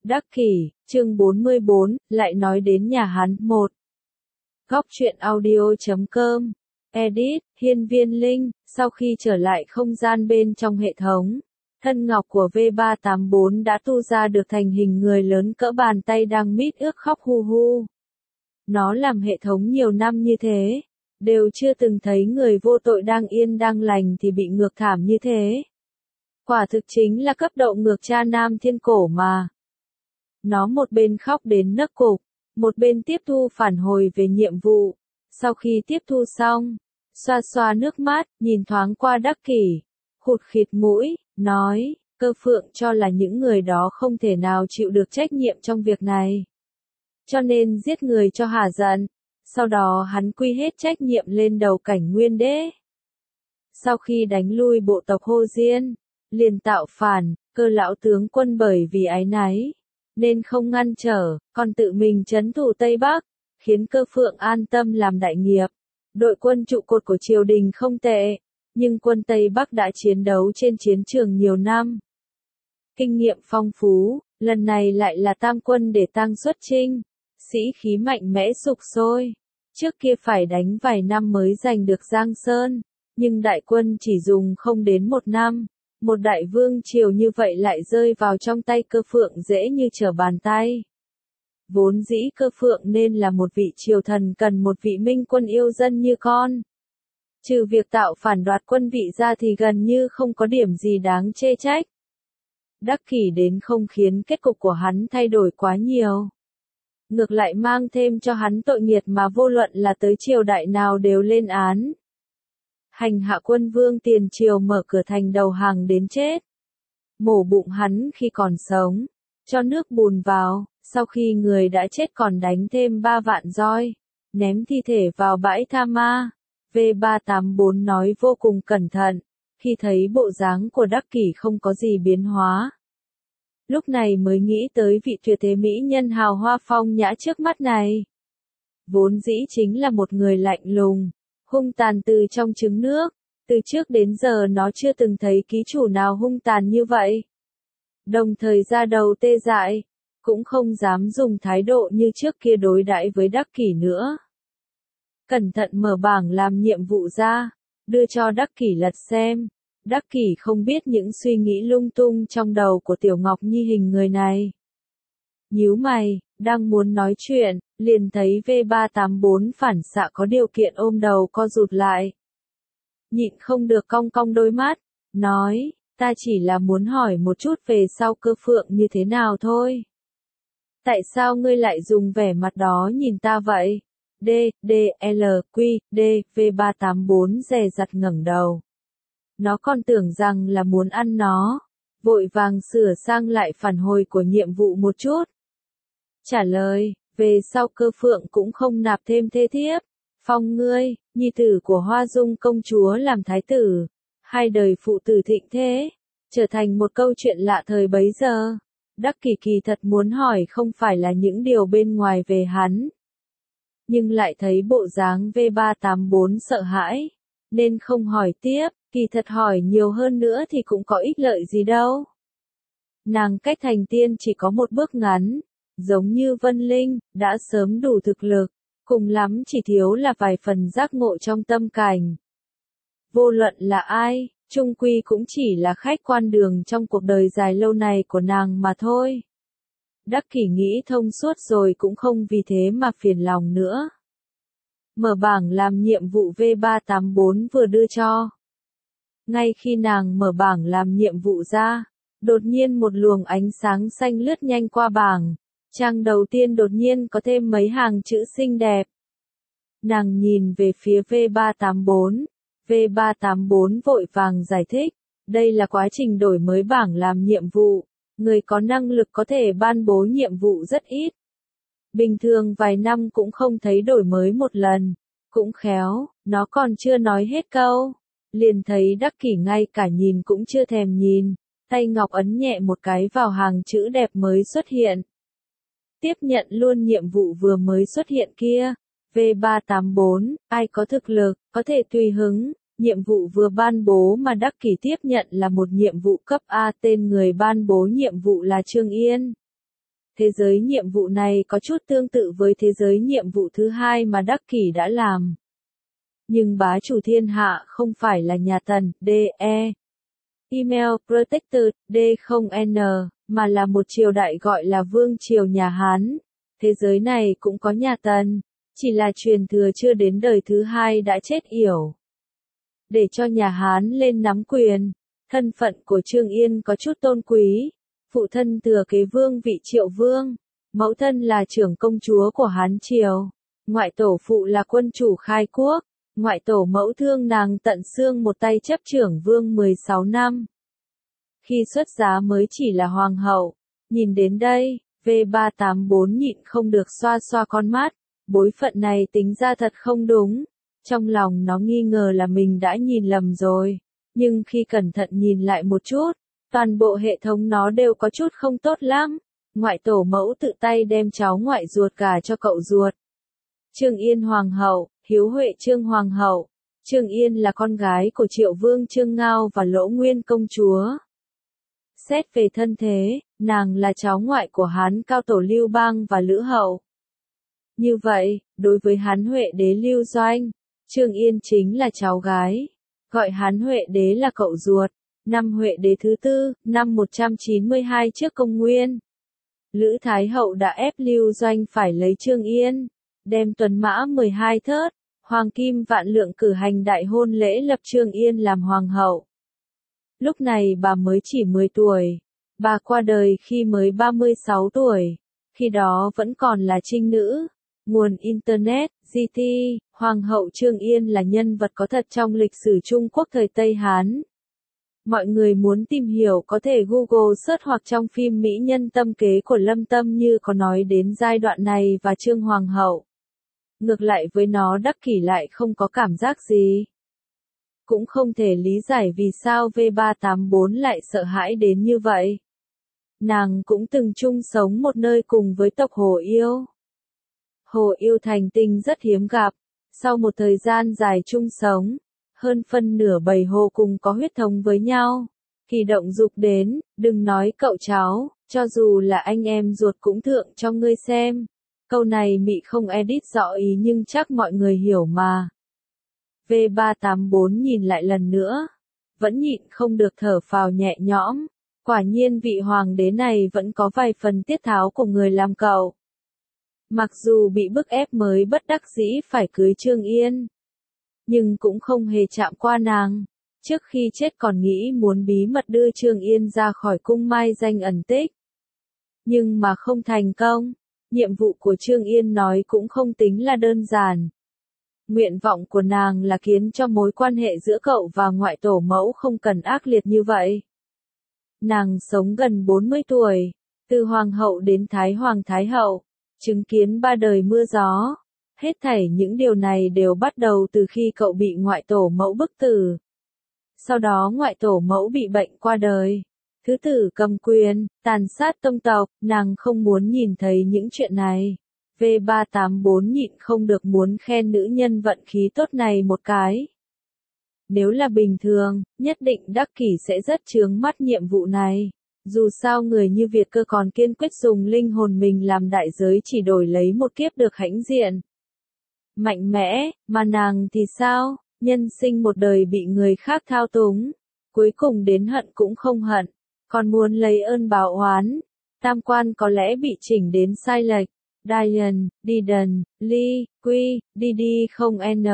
Đắc Kỷ, chương 44, lại nói đến nhà hắn. 1. Góc truyện audio.com. Edit, Hiên Viên Linh. Sau khi trở lại không gian bên trong hệ thống, thân ngọc của V384 đã tu ra được thành hình người lớn cỡ bàn tay đang mít ướt khóc hu hu. Nó làm hệ thống nhiều năm như thế, đều chưa từng thấy người vô tội đang yên đang lành thì bị ngược thảm như thế. Quả thực chính là cấp độ ngược cha nam thiên cổ mà. Nó một bên khóc đến nấc cục, một bên tiếp thu phản hồi về nhiệm vụ. Sau khi tiếp thu xong, xoa xoa nước mắt, nhìn thoáng qua Đắc Kỷ, khụt khịt mũi, nói, Cơ Phượng cho là những người đó không thể nào chịu được trách nhiệm trong việc này. Cho nên giết người cho hả giận, sau đó hắn quy hết trách nhiệm lên đầu Cảnh Nguyên Đế. Sau khi đánh lui bộ tộc Hồ Diên, liền tạo phản, Cơ lão tướng quân bởi vì áy náy, nên không ngăn trở, còn tự mình trấn thủ Tây Bắc, khiến Cơ Phượng an tâm làm đại nghiệp. Đội quân trụ cột của triều đình không tệ, nhưng quân Tây Bắc đã chiến đấu trên chiến trường nhiều năm. Kinh nghiệm phong phú, lần này lại là tam quân để tăng xuất chinh, sĩ khí mạnh mẽ sục sôi. Trước kia phải đánh vài năm mới giành được Giang Sơn, nhưng đại quân chỉ dùng không đến một năm. Một đại vương triều như vậy lại rơi vào trong tay Cơ Phượng dễ như trở bàn tay. Vốn dĩ Cơ Phượng nên là một vị triều thần cần một vị minh quân yêu dân như con. Trừ việc tạo phản đoạt quân vị ra thì gần như không có điểm gì đáng chê trách. Đắc Kỷ đến không khiến kết cục của hắn thay đổi quá nhiều. Ngược lại mang thêm cho hắn tội nghiệt mà vô luận là tới triều đại nào đều lên án. Hành hạ quân vương tiền triều mở cửa thành đầu hàng đến chết. Mổ bụng hắn khi còn sống, cho nước bùn vào, sau khi người đã chết còn đánh thêm 3 vạn roi, ném thi thể vào bãi tha ma. V384 nói vô cùng cẩn thận, khi thấy bộ dáng của Đắc Kỷ không có gì biến hóa. Lúc này mới nghĩ tới vị tuyệt thế mỹ nhân hào hoa phong nhã trước mắt này. Vốn dĩ chính là một người lạnh lùng, hung tàn từ trong trứng nước, từ trước đến giờ nó chưa từng thấy ký chủ nào hung tàn như vậy. Đồng thời da đầu tê dại, cũng không dám dùng thái độ như trước kia đối đãi với Đắc Kỷ nữa. Cẩn thận mở bảng làm nhiệm vụ ra, đưa cho Đắc Kỷ lật xem. Đắc Kỷ không biết những suy nghĩ lung tung trong đầu của Tiểu Ngọc Nhi hình người này. Nhíu mày, đang muốn nói chuyện, liền thấy V384 phản xạ có điều kiện ôm đầu co rụt lại. Nhịn không được cong cong đôi mắt, nói, ta chỉ là muốn hỏi một chút về sau Cơ Phượng như thế nào thôi. Tại sao ngươi lại dùng vẻ mặt đó nhìn ta vậy? V384 dè dặt ngẩng đầu. Nó còn tưởng rằng là muốn ăn nó, vội vàng sửa sang lại phản hồi của nhiệm vụ một chút. Trả lời, về sau Cơ Phượng cũng không nạp thêm thê thiếp, phong ngươi, nhi tử của Hoa Dung công chúa làm thái tử, 2 đời phụ tử thịnh thế, trở thành một câu chuyện lạ thời bấy giờ. Đắc Kỷ kỳ thật muốn hỏi không phải là những điều bên ngoài về hắn, nhưng lại thấy bộ dáng V384 sợ hãi, nên không hỏi tiếp. Kỳ thật hỏi nhiều hơn nữa thì cũng có ích lợi gì đâu. Nàng cách thành tiên chỉ có một bước ngắn, giống như Vân Linh, đã sớm đủ thực lực, cùng lắm chỉ thiếu là vài phần giác ngộ trong tâm cảnh. Vô luận là ai, chung quy cũng chỉ là khách quan đường trong cuộc đời dài lâu này của nàng mà thôi. Đắc Kỷ nghĩ thông suốt rồi cũng không vì thế mà phiền lòng nữa. Mở bảng làm nhiệm vụ V384 vừa đưa cho. Ngay khi nàng mở bảng làm nhiệm vụ ra, đột nhiên một luồng ánh sáng xanh lướt nhanh qua bảng. Trang đầu tiên đột nhiên có thêm mấy hàng chữ xinh đẹp. Nàng nhìn về phía V384. V384 vội vàng giải thích. Đây là quá trình đổi mới bảng làm nhiệm vụ. Người có năng lực có thể ban bố nhiệm vụ rất ít. Bình thường vài năm cũng không thấy đổi mới một lần. Cũng khéo, nó còn chưa nói hết câu. Liền thấy Đắc Kỷ ngay cả nhìn cũng chưa thèm nhìn, tay ngọc ấn nhẹ một cái vào hàng chữ đẹp mới xuất hiện. Tiếp nhận luôn nhiệm vụ vừa mới xuất hiện kia. V384, ai có thực lực, có thể tùy hứng, nhiệm vụ vừa ban bố mà Đắc Kỷ tiếp nhận là một nhiệm vụ cấp A, tên người ban bố nhiệm vụ là Trương Yên. Thế giới nhiệm vụ này có chút tương tự với thế giới nhiệm vụ thứ hai mà Đắc Kỷ đã làm. Nhưng bá chủ thiên hạ không phải là nhà Tần, D.E. Email Protector, D0N, mà là một triều đại gọi là Vương triều nhà Hán. Thế giới này cũng có nhà Tần, chỉ là truyền thừa chưa đến đời thứ hai đã chết yểu. Để cho nhà Hán lên nắm quyền, thân phận của Trương Yên có chút tôn quý. Phụ thân thừa kế vương vị Triệu Vương, mẫu thân là trưởng công chúa của Hán Triều, ngoại tổ phụ là quân chủ khai quốc, ngoại tổ mẫu thương nàng tận xương một tay chấp trưởng vương 16 năm. Khi xuất giá mới chỉ là hoàng hậu, nhìn đến đây, V384 nhịn không được xoa xoa con mắt, bối phận này tính ra thật không đúng. Trong lòng nó nghi ngờ là mình đã nhìn lầm rồi, nhưng khi cẩn thận nhìn lại một chút, toàn bộ hệ thống nó đều có chút không tốt lắm. Ngoại tổ mẫu tự tay đem cháu ngoại ruột gả cho cậu ruột. Trương Yên hoàng hậu, hiếu huệ Trương hoàng hậu. Trương Yên là con gái của Triệu Vương Trương Ngao và Lỗ Nguyên công chúa. Xét về thân thế, nàng là cháu ngoại của Hán cao tổ Lưu Bang và Lữ hậu. Như vậy, đối với Hán Huệ đế Lưu Doanh, Trương Yên chính là cháu gái, gọi Hán Huệ đế là cậu ruột. Năm Huệ đế thứ tư, năm 192 trước công nguyên. Lữ Thái hậu đã ép Lưu Doanh phải lấy Trương Yên, đem tuần mã 12 thớt, hoàng kim vạn lượng cử hành đại hôn lễ lập Trương Yên làm hoàng hậu. Lúc này bà mới chỉ 10 tuổi, bà qua đời khi mới 36 tuổi, khi đó vẫn còn là trinh nữ. Nguồn Internet, GT, Hoàng hậu Trương Yên là nhân vật có thật trong lịch sử Trung Quốc thời Tây Hán. Mọi người muốn tìm hiểu có thể Google search hoặc trong phim Mỹ Nhân Tâm Kế của Lâm Tâm Như có nói đến giai đoạn này và Trương Hoàng hậu. Ngược lại với nó Đắc Kỷ lại không có cảm giác gì. Cũng không thể lý giải vì sao V384 lại sợ hãi đến như vậy. Nàng cũng từng chung sống một nơi cùng với tộc Hồ Yêu. Hồ Yêu thành tinh rất hiếm gặp, sau một thời gian dài chung sống, hơn phân nửa bầy hồ cùng có huyết thống với nhau. Khi động dục đến, đừng nói cậu cháu, cho dù là anh em ruột cũng thượng cho ngươi xem. Câu này Mị không edit rõ ý nhưng chắc mọi người hiểu mà. V384 nhìn lại lần nữa, vẫn nhịn không được thở phào nhẹ nhõm. Quả nhiên vị hoàng đế này vẫn có vài phần tiết tháo của người làm cậu. Mặc dù bị bức ép mới bất đắc dĩ phải cưới Trương Yên, nhưng cũng không hề chạm qua nàng. Trước khi chết còn nghĩ muốn bí mật đưa Trương Yên ra khỏi cung mai danh ẩn tích. Nhưng mà không thành công. Nhiệm vụ của Trương Yên nói cũng không tính là đơn giản. Nguyện vọng của nàng là khiến cho mối quan hệ giữa cậu và ngoại tổ mẫu không cần ác liệt như vậy. Nàng sống gần 40 tuổi, từ hoàng hậu đến thái hoàng thái hậu, chứng kiến 3 đời mưa gió. Hết thảy những điều này đều bắt đầu từ khi cậu bị ngoại tổ mẫu bức tử. Sau đó ngoại tổ mẫu bị bệnh qua đời. Thứ tử cầm quyền, tàn sát tông tộc, nàng không muốn nhìn thấy những chuyện này. V384 nhịn không được muốn khen nữ nhân vận khí tốt này một cái. Nếu là bình thường, nhất định Đắc Kỷ sẽ rất chướng mắt nhiệm vụ này. Dù sao người như Việt Cơ còn kiên quyết dùng linh hồn mình làm đại giới chỉ đổi lấy một kiếp được hãnh diện. Mạnh mẽ, mà nàng thì sao? Nhân sinh một đời bị người khác thao túng. Cuối cùng đến hận cũng không hận, còn muốn lấy ơn báo oán. Tam quan có lẽ bị chỉnh đến sai lệch. Dian, Didon, Ly, Quy, Didi không N.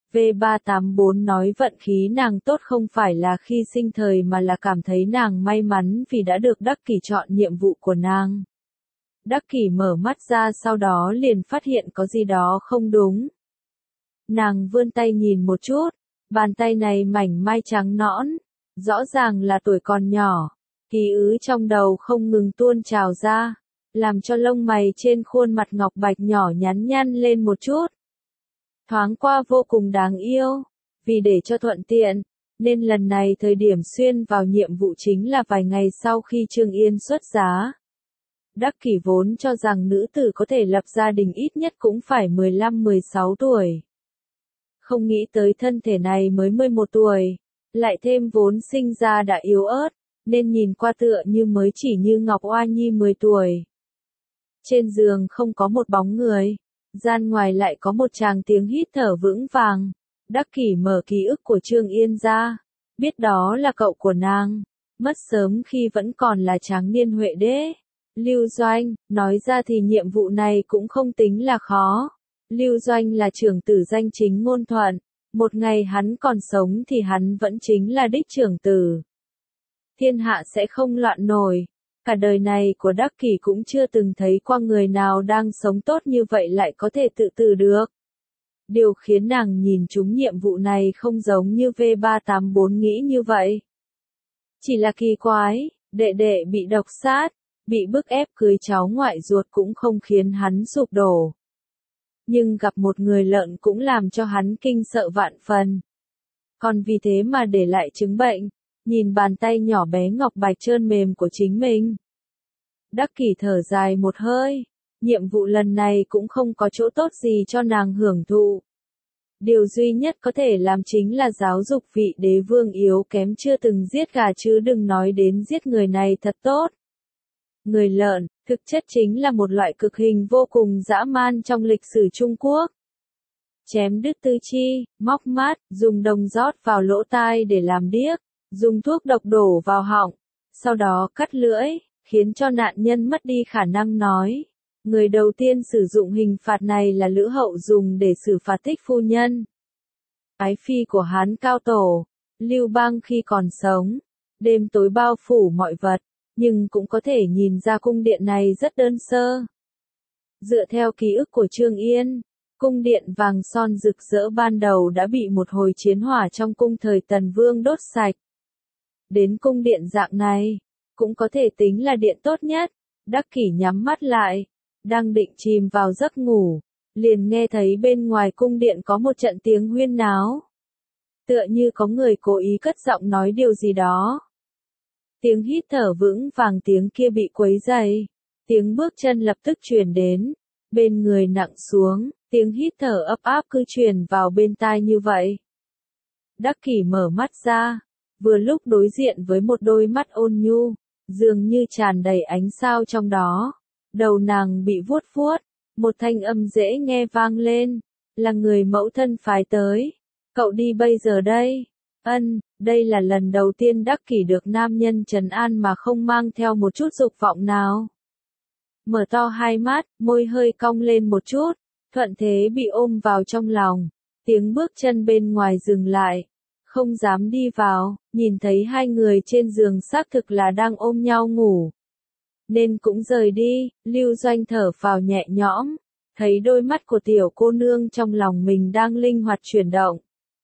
V384 nói vận khí nàng tốt không phải là khi sinh thời mà là cảm thấy nàng may mắn vì đã được Đắc Kỷ chọn nhiệm vụ của nàng. Đắc Kỷ mở mắt ra sau đó liền phát hiện có gì đó không đúng. Nàng vươn tay nhìn một chút, bàn tay này mảnh mai trắng nõn, rõ ràng là tuổi còn nhỏ, ký ức trong đầu không ngừng tuôn trào ra, làm cho lông mày trên khuôn mặt ngọc bạch nhỏ nhắn nhăn lên một chút. Thoáng qua vô cùng đáng yêu, vì để cho thuận tiện, nên lần này thời điểm xuyên vào nhiệm vụ chính là vài ngày sau khi Trương Yên xuất giá. Đắc Kỷ vốn cho rằng nữ tử có thể lập gia đình ít nhất cũng phải 15-16 tuổi. Không nghĩ tới thân thể này mới 11 tuổi, lại thêm vốn sinh ra đã yếu ớt, nên nhìn qua tựa như mới chỉ như Ngọc Oa Nhi 10 tuổi. Trên giường không có một bóng người. Gian ngoài lại có một tràng tiếng hít thở vững vàng. Đắc Kỷ mở ký ức của Trương Yên ra. Biết đó là cậu của nàng. Mất sớm khi vẫn còn là tráng niên Huệ đế. Lưu Doanh, nói ra thì nhiệm vụ này cũng không tính là khó. Lưu Doanh là trưởng tử danh chính ngôn thuận. Một ngày hắn còn sống thì hắn vẫn chính là đích trưởng tử. Thiên hạ sẽ không loạn nổi. Cả đời này của Đắc Kỷ cũng chưa từng thấy qua người nào đang sống tốt như vậy lại có thể tự tử được. Điều khiến nàng nhìn trúng nhiệm vụ này không giống như V384 nghĩ như vậy. Chỉ là kỳ quái, đệ đệ bị độc sát, bị bức ép cưới cháu ngoại ruột cũng không khiến hắn sụp đổ. Nhưng gặp một người lợn cũng làm cho hắn kinh sợ vạn phần. Còn vì thế mà để lại chứng bệnh, nhìn bàn tay nhỏ bé ngọc bạch trơn mềm của chính mình. Đắc Kỷ thở dài một hơi, nhiệm vụ lần này cũng không có chỗ tốt gì cho nàng hưởng thụ. Điều duy nhất có thể làm chính là giáo dục vị đế vương yếu kém chưa từng giết gà chứ đừng nói đến giết người này thật tốt. Người lợn, thực chất chính là một loại cực hình vô cùng dã man trong lịch sử Trung Quốc. Chém đứt tư chi, móc mắt, dùng đồng rót vào lỗ tai để làm điếc, dùng thuốc độc đổ vào họng, sau đó cắt lưỡi, khiến cho nạn nhân mất đi khả năng nói. Người đầu tiên sử dụng hình phạt này là Lữ Hậu dùng để xử phạt Thích phu nhân. Ái phi của Hán Cao Tổ, Lưu Bang khi còn sống, đêm tối bao phủ mọi vật, nhưng cũng có thể nhìn ra cung điện này rất đơn sơ. Dựa theo ký ức của Trương Yên, cung điện vàng son rực rỡ ban đầu đã bị một hồi chiến hỏa trong cung thời Tần Vương đốt sạch. Đến cung điện dạng này, cũng có thể tính là điện tốt nhất. Đắc Kỷ nhắm mắt lại, đang định chìm vào giấc ngủ, liền nghe thấy bên ngoài cung điện có một trận tiếng huyên náo. Tựa như có người cố ý cất giọng nói điều gì đó. Tiếng hít thở vững vàng tiếng kia bị quấy dày. Tiếng bước chân lập tức truyền đến. Bên người nặng xuống, tiếng hít thở ấp áp cứ truyền vào bên tai như vậy. Đắc Kỷ mở mắt ra, vừa lúc đối diện với một đôi mắt ôn nhu, dường như tràn đầy ánh sao trong đó. Đầu nàng bị vuốt vuốt, một thanh âm dễ nghe vang lên, là người mẫu thân phái tới. Cậu đi bây giờ đây? Ân, đây là lần đầu tiên Đắc Kỷ được nam nhân trấn an mà không mang theo một chút dục vọng nào. Mở to hai mắt, môi hơi cong lên một chút, thuận thế bị ôm vào trong lòng. Tiếng bước chân bên ngoài dừng lại, không dám đi vào, nhìn thấy hai người trên giường xác thực là đang ôm nhau ngủ. Nên cũng rời đi, Lưu Doanh thở phào nhẹ nhõm, thấy đôi mắt của tiểu cô nương trong lòng mình đang linh hoạt chuyển động.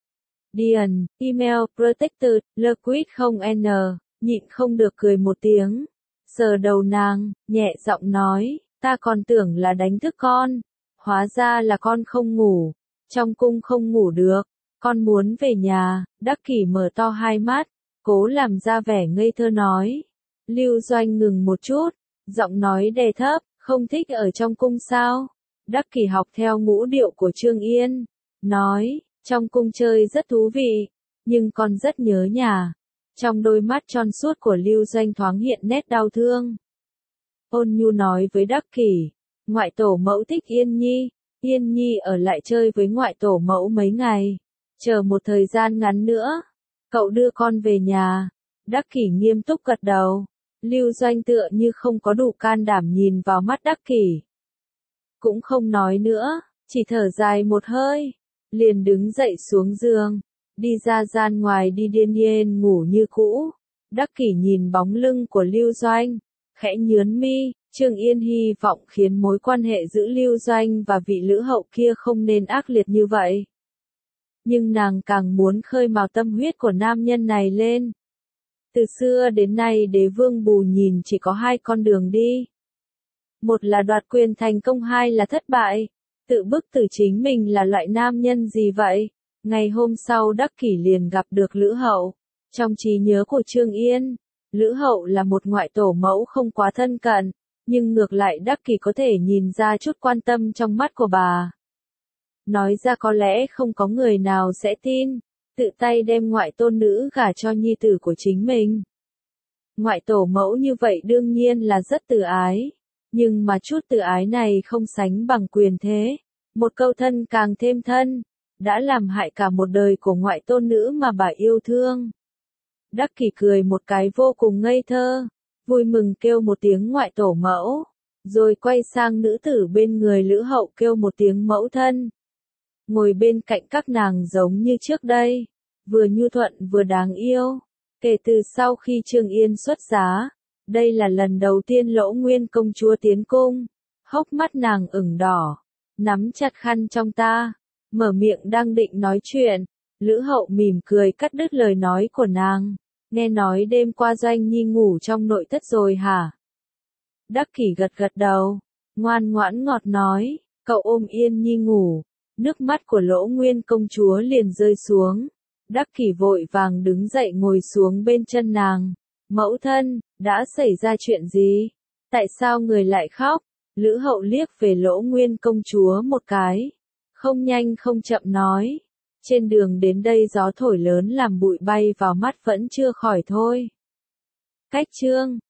Điền, email, protected, liquid không n, nhịn không được cười một tiếng. Sờ đầu nàng, nhẹ giọng nói, ta còn tưởng là đánh thức con. Hóa ra là con không ngủ. Trong cung không ngủ được. Con muốn về nhà. Đắc Kỷ mở to hai mắt, cố làm ra vẻ ngây thơ nói. Lưu Doanh ngừng một chút, giọng nói đè thấp, không thích ở trong cung sao? Đắc Kỷ học theo ngũ điệu của Trương Yên, nói, trong cung chơi rất thú vị, nhưng con rất nhớ nhà. Trong đôi mắt tròn suốt của Lưu Doanh thoáng hiện nét đau thương. Ôn nhu nói với Đắc Kỷ, ngoại tổ mẫu thích Yên Nhi ở lại chơi với ngoại tổ mẫu mấy ngày, chờ một thời gian ngắn nữa, cậu đưa con về nhà. Đắc Kỷ nghiêm túc gật đầu. Lưu Doanh tựa như không có đủ can đảm nhìn vào mắt Đắc Kỷ. Cũng không nói nữa, chỉ thở dài một hơi, liền đứng dậy xuống giường, đi ra gian ngoài đi điên yên ngủ như cũ. Đắc Kỷ nhìn bóng lưng của Lưu Doanh, khẽ nhướng mi. Trương Yên hy vọng khiến mối quan hệ giữa Lưu Doanh và vị Lữ Hậu kia không nên ác liệt như vậy. Nhưng nàng càng muốn khơi mào tâm huyết của nam nhân này lên. Từ xưa đến nay đế vương Bù Nhìn chỉ có hai con đường đi. Một là đoạt quyền thành công, hai là thất bại. Tự bức tử chính mình là loại nam nhân gì vậy? Ngày hôm sau Đắc Kỷ liền gặp được Lữ Hậu. Trong trí nhớ của Trương Yên, Lữ Hậu là một ngoại tổ mẫu không quá thân cận, nhưng ngược lại Đắc Kỷ có thể nhìn ra chút quan tâm trong mắt của bà. Nói ra có lẽ không có người nào sẽ tin, tự tay đem ngoại tôn nữ gả cho nhi tử của chính mình. Ngoại tổ mẫu như vậy đương nhiên là rất từ ái. Nhưng mà chút tự ái này không sánh bằng quyền thế. Một câu thân càng thêm thân, đã làm hại cả một đời của ngoại tôn nữ mà bà yêu thương. Đắc Kỷ cười một cái vô cùng ngây thơ, vui mừng kêu một tiếng ngoại tổ mẫu, rồi quay sang nữ tử bên người Lữ Hậu kêu một tiếng mẫu thân. Ngồi bên cạnh các nàng giống như trước đây, vừa nhu thuận vừa đáng yêu. Kể từ sau khi Trương Yên xuất giá, đây là lần đầu tiên Lỗ Nguyên công chúa tiến cung, hốc mắt nàng ửng đỏ, nắm chặt khăn trong ta, mở miệng đang định nói chuyện, Lữ Hậu mỉm cười cắt đứt lời nói của nàng, nghe nói đêm qua Doanh Nhi ngủ trong nội thất rồi hả? Đắc Kỷ gật gật đầu, ngoan ngoãn ngọt nói, cậu ôm Yên Nhi ngủ, nước mắt của Lỗ Nguyên công chúa liền rơi xuống. Đắc Kỷ vội vàng đứng dậy ngồi xuống bên chân nàng. Mẫu thân, đã xảy ra chuyện gì? Tại sao người lại khóc? Lữ Hậu liếc về Lỗ Nguyên công chúa một cái. Không nhanh không chậm nói. Trên đường đến đây gió thổi lớn làm bụi bay vào mắt vẫn chưa khỏi thôi. Cách chương